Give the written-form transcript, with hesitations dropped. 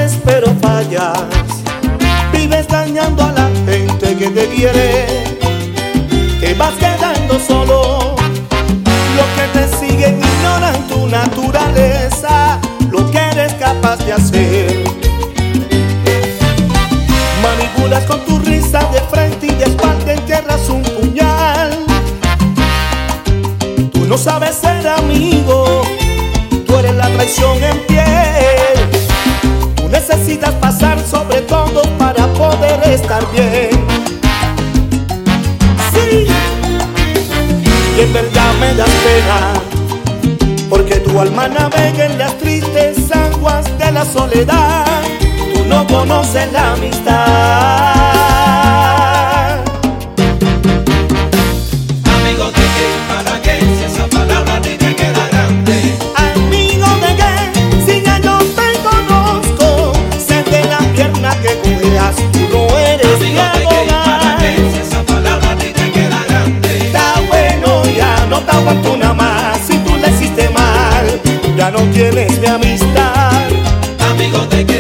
quieres pero fallas, vives dañando a la gente que te quiere, te vas quedando solo. Lo que te sigue ignoran tu naturaleza, lo que eres capaz de hacer. Manipulas con tu risa de frente y de espalda entierras un puñal. Tú no sabes ser amigo, tú eres la traición en piel. Tú necesitas pasar sobre todo para poder estar bien. Sí, y en verdad me das pena, porque tu alma navega en las tristes aguas de la soledad. Tú no conoces la amistad. Amigo de qué, para qué, si esa palabra ni te queda grande. Amigo de qué, si ya yo te conozco, sé de la pierna que cuidas, tú no eres mi Amigo de qué, para qué, abogado. si esa palabra ni te queda grande. Está bueno, ya no te aguanto una más. Si tú le hiciste mal, ya no tienes mi amistad. Amigo de qué,